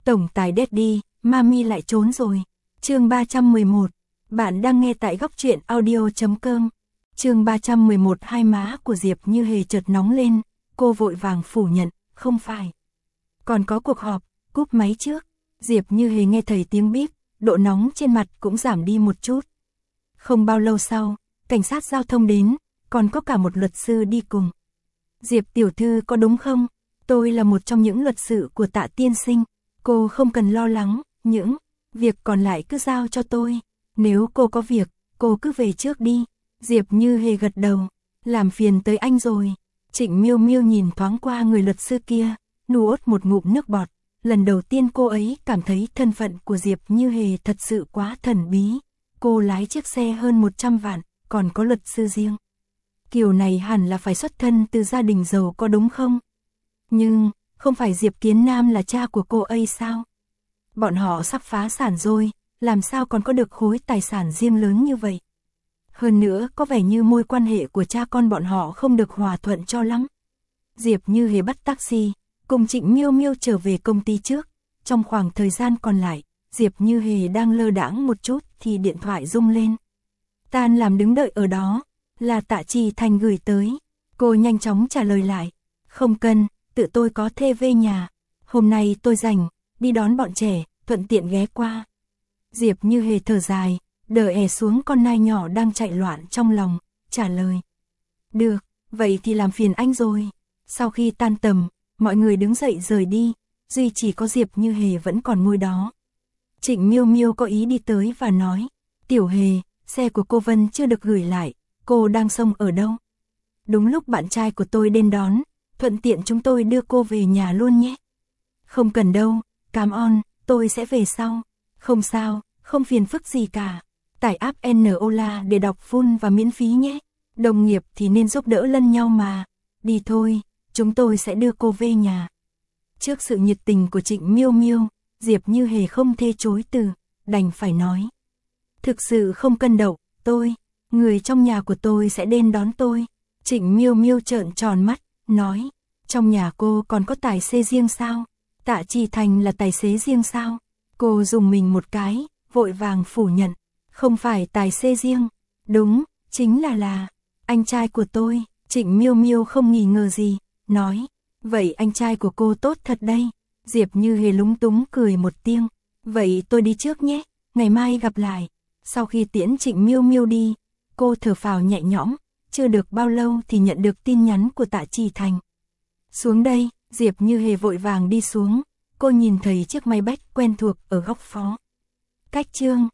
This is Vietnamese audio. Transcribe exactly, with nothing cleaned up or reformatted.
Tổng tài Daddy, Mami lại trốn rồi. Chương ba trăm mười một. Bạn đang nghe tại góc truyện audio chấm com. Chương ba trăm mười một. Hai má của Diệp Như Hề chợt nóng lên, cô vội vàng phủ nhận, không phải. Còn có cuộc họp, cúp máy trước. Diệp Như Hề nghe thấy tiếng bíp, độ nóng trên mặt cũng giảm đi một chút. Không bao lâu sau, cảnh sát giao thông đến, còn có cả một luật sư đi cùng. Diệp tiểu thư có đúng không? Tôi là một trong những luật sư của Tạ tiên sinh. Cô không cần lo lắng, những việc còn lại cứ giao cho tôi. Nếu cô có việc, cô cứ về trước đi. Diệp Như Hề gật đầu, làm phiền tới anh rồi. Trịnh Miêu Miêu nhìn thoáng qua người luật sư kia, nuốt một ngụm nước bọt. Lần đầu tiên cô ấy cảm thấy thân phận của Diệp Như Hề thật sự quá thần bí. Cô lái chiếc xe hơn một trăm vạn, còn có luật sư riêng. Kiểu này hẳn là phải xuất thân từ gia đình giàu có đúng không? Nhưng, không phải Diệp Kiến Nam là cha của cô ấy sao? Bọn họ sắp phá sản rồi, làm sao còn có được khối tài sản riêng lớn như vậy? Hơn nữa, có vẻ như mối quan hệ của cha con bọn họ không được hòa thuận cho lắm. Diệp Như Hề bắt taxi, cùng Trịnh Miêu Miêu trở về công ty trước. Trong khoảng thời gian còn lại, Diệp Như Hề đang lơ đãng một chút thì điện thoại rung lên. Tan làm đứng đợi ở đó, là Tạ Trì Thành gửi tới. Cô nhanh chóng trả lời lại, không cần, tự tôi có thể về nhà. Hôm nay tôi rảnh, đi đón bọn trẻ, thuận tiện ghé qua. Diệp Như Hề thở dài, đỡ è xuống con nai nhỏ đang chạy loạn trong lòng, trả lời. Được, vậy thì làm phiền anh rồi. Sau khi tan tầm, mọi người đứng dậy rời đi, duy chỉ có Diệp Như Hề vẫn còn ngồi đó. Trịnh Miêu Miêu có ý đi tới và nói, Tiểu Hề, xe của cô Vân chưa được gửi lại, cô đang xông ở đâu? Đúng lúc bạn trai của tôi đến đón, thuận tiện chúng tôi đưa cô về nhà luôn nhé. Không cần đâu, cảm ơn, tôi sẽ về sau. Không sao, không phiền phức gì cả. Tải app Nola để đọc full và miễn phí nhé. Đồng nghiệp thì nên giúp đỡ lẫn nhau mà. Đi thôi, chúng tôi sẽ đưa cô về nhà. Trước sự nhiệt tình của Trịnh Miêu Miêu, Diệp Như Hề không thể chối từ, đành phải nói. Thực sự không cần đâu, tôi, người trong nhà của tôi sẽ đến đón tôi. Trịnh Miêu Miêu trợn tròn mắt, nói, trong nhà cô còn có tài xế riêng sao? Tạ Trì Thành là tài xế riêng sao? Cô dùng mình một cái, vội vàng phủ nhận, không phải tài xế riêng, đúng, chính là là, anh trai của tôi. Trịnh Miêu Miêu không nghi ngờ gì, nói, vậy anh trai của cô tốt thật đây. Diệp Như Hề lúng túng cười một tiếng, vậy tôi đi trước nhé, ngày mai gặp lại. Sau khi tiễn Trịnh Miêu Miêu đi, cô thở phào nhẹ nhõm, chưa được bao lâu thì nhận được tin nhắn của Tạ Trì Thành. Xuống đây, Diệp Như Hề vội vàng đi xuống, cô nhìn thấy chiếc máy bách quen thuộc ở góc phó cách chương.